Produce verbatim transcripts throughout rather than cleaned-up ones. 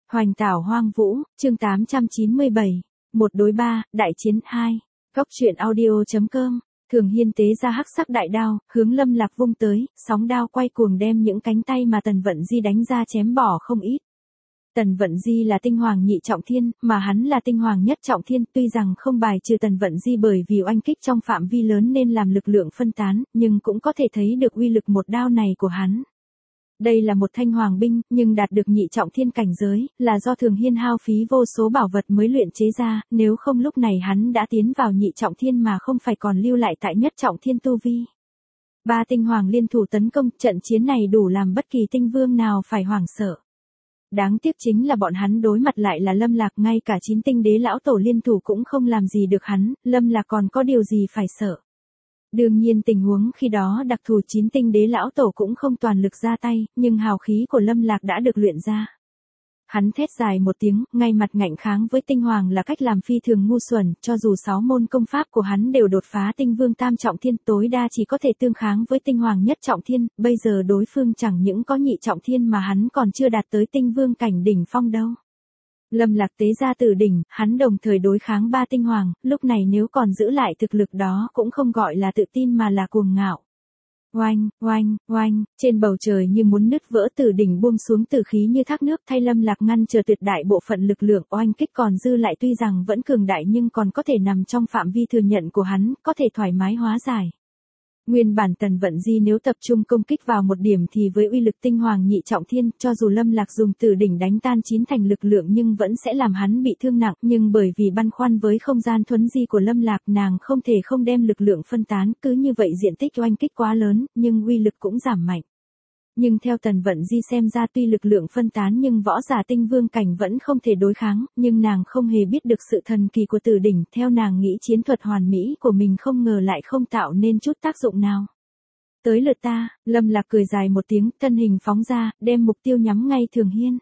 Hoành tảo hoang vũ, chương tám trăm chín mươi bảy, một đối ba, đại chiến hai. Góc truyện audio chấm com. Thường Hiên tế ra hắc sắc đại đao, hướng Lâm Lạc vung tới, sóng đao quay cuồng đem những cánh tay mà Tần Vận Di đánh ra chém bỏ không ít. Tần Vận Di là tinh hoàng nhị trọng thiên, mà hắn là tinh hoàng nhất trọng thiên, tuy rằng không bài trừ Tần Vận Di bởi vì oanh kích trong phạm vi lớn nên làm lực lượng phân tán, nhưng cũng có thể thấy được uy lực một đao này của hắn. Đây là một thanh hoàng binh, nhưng đạt được nhị trọng thiên cảnh giới, là do Thường Hiên hao phí vô số bảo vật mới luyện chế ra, nếu không lúc này hắn đã tiến vào nhị trọng thiên mà không phải còn lưu lại tại nhất trọng thiên tu vi. Ba tinh hoàng liên thủ tấn công, trận chiến này đủ làm bất kỳ tinh vương nào phải hoảng sợ. Đáng tiếc chính là bọn hắn đối mặt lại là Lâm Lạc, ngay cả chín tinh đế lão tổ liên thủ cũng không làm gì được hắn, Lâm Lạc còn có điều gì phải sợ. Đương nhiên tình huống khi đó đặc thù chín tinh đế lão tổ cũng không toàn lực ra tay, nhưng hào khí của Lâm Lạc đã được luyện ra. Hắn thét dài một tiếng, ngay mặt ngạnh kháng với tinh hoàng là cách làm phi thường ngu xuẩn, cho dù sáu môn công pháp của hắn đều đột phá tinh vương tam trọng thiên, tối đa chỉ có thể tương kháng với tinh hoàng nhất trọng thiên, bây giờ đối phương chẳng những có nhị trọng thiên mà hắn còn chưa đạt tới tinh vương cảnh đỉnh phong đâu. Lâm Lạc tế ra tử đỉnh, hắn đồng thời đối kháng ba tinh hoàng, lúc này nếu còn giữ lại thực lực đó cũng không gọi là tự tin mà là cuồng ngạo. Oanh, oanh, oanh, trên bầu trời như muốn nứt vỡ tử đỉnh buông xuống tử khí như thác nước, thay Lâm Lạc ngăn trở tuyệt đại bộ phận lực lượng oanh kích còn dư lại tuy rằng vẫn cường đại nhưng còn có thể nằm trong phạm vi thừa nhận của hắn, có thể thoải mái hóa giải. Nguyên bản Tần Vận Di nếu tập trung công kích vào một điểm thì với uy lực tinh hoàng nhị trọng thiên, cho dù Lâm Lạc dùng tử đỉnh đánh tan chín thành lực lượng nhưng vẫn sẽ làm hắn bị thương nặng, nhưng bởi vì băn khoăn với không gian thuấn di của Lâm Lạc, nàng không thể không đem lực lượng phân tán, cứ như vậy diện tích oanh kích quá lớn, nhưng uy lực cũng giảm mạnh. Nhưng theo Tần Vận Di xem ra tuy lực lượng phân tán nhưng võ giả tinh vương cảnh vẫn không thể đối kháng, nhưng nàng không hề biết được sự thần kỳ của tử đỉnh, theo nàng nghĩ chiến thuật hoàn mỹ của mình không ngờ lại không tạo nên chút tác dụng nào. Tới lượt ta, Lâm Lạc cười dài một tiếng, thân hình phóng ra, đem mục tiêu nhắm ngay Thường Hiên.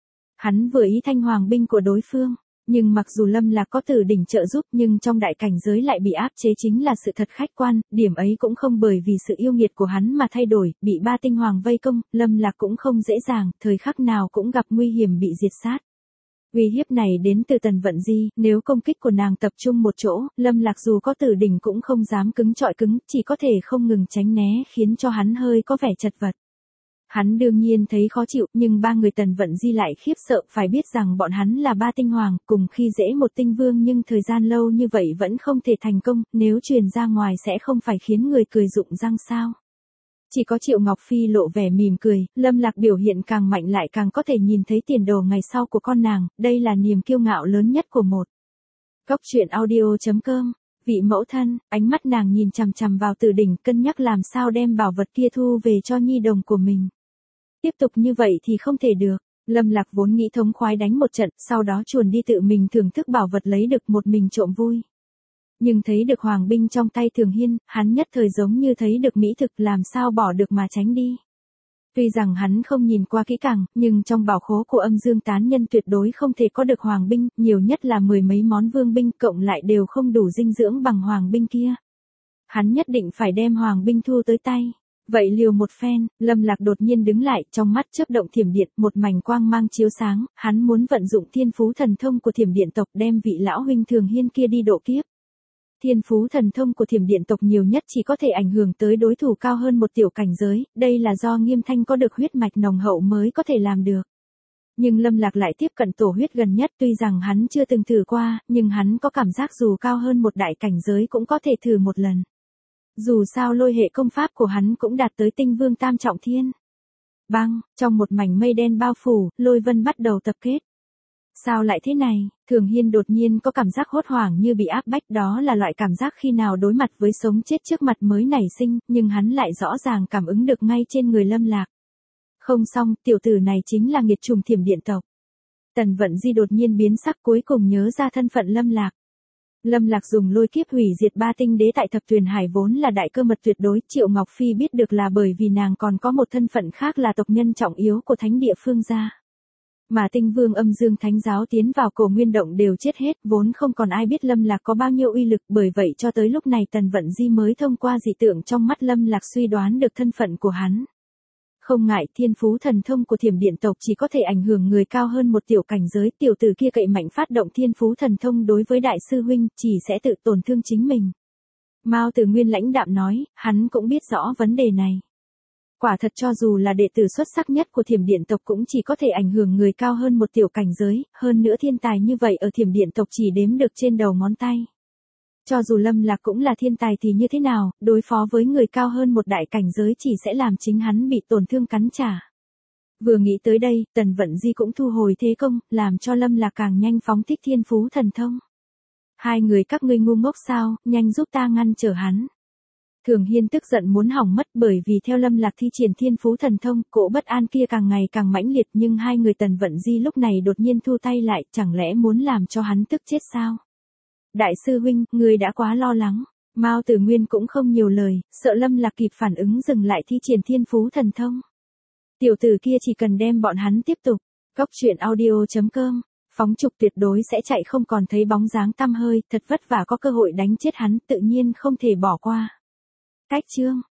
Hắn vừa ý thanh hoàng binh của đối phương. Nhưng mặc dù Lâm Lạc có tử đỉnh trợ giúp nhưng trong đại cảnh giới lại bị áp chế chính là sự thật khách quan, điểm ấy cũng không bởi vì sự yêu nghiệt của hắn mà thay đổi, bị ba tinh hoàng vây công, Lâm Lạc cũng không dễ dàng, thời khắc nào cũng gặp nguy hiểm bị diệt sát. Uy hiếp này đến từ Tần Vận Di, nếu công kích của nàng tập trung một chỗ, Lâm Lạc dù có tử đỉnh cũng không dám cứng trọi cứng, chỉ có thể không ngừng tránh né khiến cho hắn hơi có vẻ chật vật. Hắn đương nhiên thấy khó chịu, nhưng ba người Tần Vận Di lại khiếp sợ, phải biết rằng bọn hắn là ba tinh hoàng, cùng khi dễ một tinh vương nhưng thời gian lâu như vậy vẫn không thể thành công, nếu truyền ra ngoài sẽ không phải khiến người cười rụng răng sao. Chỉ có Triệu Ngọc Phi lộ vẻ mỉm cười, Lâm Lạc biểu hiện càng mạnh lại càng có thể nhìn thấy tiền đồ ngày sau của con nàng, đây là niềm kiêu ngạo lớn nhất của một. Góc truyện audio chấm com. Vị mẫu thân, ánh mắt nàng nhìn chằm chằm vào tử đỉnh, cân nhắc làm sao đem bảo vật kia thu về cho nhi đồng của mình. Tiếp tục như vậy thì không thể được, Lâm Lạc vốn nghĩ thống khoái đánh một trận, sau đó chuồn đi tự mình thưởng thức bảo vật lấy được một mình trộm vui. Nhưng thấy được hoàng binh trong tay Thường Hiên, hắn nhất thời giống như thấy được mỹ thực, làm sao bỏ được mà tránh đi. Tuy rằng hắn không nhìn qua kỹ càng, nhưng trong bảo khố của Âm Dương tán nhân tuyệt đối không thể có được hoàng binh, nhiều nhất là mười mấy món vương binh cộng lại đều không đủ dinh dưỡng bằng hoàng binh kia. Hắn nhất định phải đem hoàng binh thu tới tay. Vậy liều một phen, Lâm Lạc đột nhiên đứng lại, trong mắt chớp động thiểm điện, một mảnh quang mang chiếu sáng, hắn muốn vận dụng thiên phú thần thông của thiểm điện tộc đem vị lão huynh Thường Hiên kia đi độ kiếp. Thiên phú thần thông của thiểm điện tộc nhiều nhất chỉ có thể ảnh hưởng tới đối thủ cao hơn một tiểu cảnh giới, đây là do Nghiêm Thanh có được huyết mạch nồng hậu mới có thể làm được. Nhưng Lâm Lạc lại tiếp cận tổ huyết gần nhất, tuy rằng hắn chưa từng thử qua, nhưng hắn có cảm giác dù cao hơn một đại cảnh giới cũng có thể thử một lần. Dù sao lôi hệ công pháp của hắn cũng đạt tới tinh vương tam trọng thiên. Băng, trong một mảnh mây đen bao phủ, lôi vân bắt đầu tập kết. Sao lại thế này, Thường Hiên đột nhiên có cảm giác hốt hoảng như bị áp bách, đó là loại cảm giác khi nào đối mặt với sống chết trước mặt mới nảy sinh, nhưng hắn lại rõ ràng cảm ứng được ngay trên người Lâm Lạc. Không xong, tiểu tử này chính là nghiệt trùng thiểm điện tộc. Tần Vận Di đột nhiên biến sắc, cuối cùng nhớ ra thân phận Lâm Lạc. Lâm Lạc dùng lôi kiếp hủy diệt ba tinh đế tại Thập Tuyền Hải vốn là đại cơ mật tuyệt đối, Triệu Ngọc Phi biết được là bởi vì nàng còn có một thân phận khác là tộc nhân trọng yếu của thánh địa Phương gia. Mà tinh vương Âm Dương Thánh giáo tiến vào Cổ Nguyên Động đều chết hết, vốn không còn ai biết Lâm Lạc có bao nhiêu uy lực, bởi vậy cho tới lúc này Tần Vận Di mới thông qua dị tượng trong mắt Lâm Lạc suy đoán được thân phận của hắn. Không ngại thiên phú thần thông của thiểm điện tộc chỉ có thể ảnh hưởng người cao hơn một tiểu cảnh giới, tiểu tử kia cậy mạnh phát động thiên phú thần thông đối với đại sư huynh, chỉ sẽ tự tổn thương chính mình. Mao Tử Nguyên lãnh đạm nói, hắn cũng biết rõ vấn đề này. Quả thật cho dù là đệ tử xuất sắc nhất của thiểm điện tộc cũng chỉ có thể ảnh hưởng người cao hơn một tiểu cảnh giới, hơn nữa thiên tài như vậy ở thiểm điện tộc chỉ đếm được trên đầu ngón tay. Cho dù Lâm Lạc cũng là thiên tài thì như thế nào, đối phó với người cao hơn một đại cảnh giới chỉ sẽ làm chính hắn bị tổn thương cắn trả. Vừa nghĩ tới đây, Tần Vận Di cũng thu hồi thế công, làm cho Lâm Lạc càng nhanh phóng thích thiên phú thần thông. Hai người các ngươi ngu ngốc sao, nhanh giúp ta ngăn trở hắn. Thường Hiên tức giận muốn hỏng mất bởi vì theo Lâm Lạc thi triển thiên phú thần thông, cỗ bất an kia càng ngày càng mãnh liệt nhưng hai người Tần Vận Di lúc này đột nhiên thu tay lại, chẳng lẽ muốn làm cho hắn tức chết sao? Đại sư huynh, ngươi đã quá lo lắng. Mao Tử Nguyên cũng không nhiều lời, sợ Lâm Lạc kịp phản ứng dừng lại thi triển thiên phú thần thông. Tiểu tử kia chỉ cần đem bọn hắn tiếp tục. Góc truyện audio chấm com, phóng trục tuyệt đối sẽ chạy không còn thấy bóng dáng tăm hơi, thật vất vả có cơ hội đánh chết hắn, tự nhiên không thể bỏ qua. Cách chương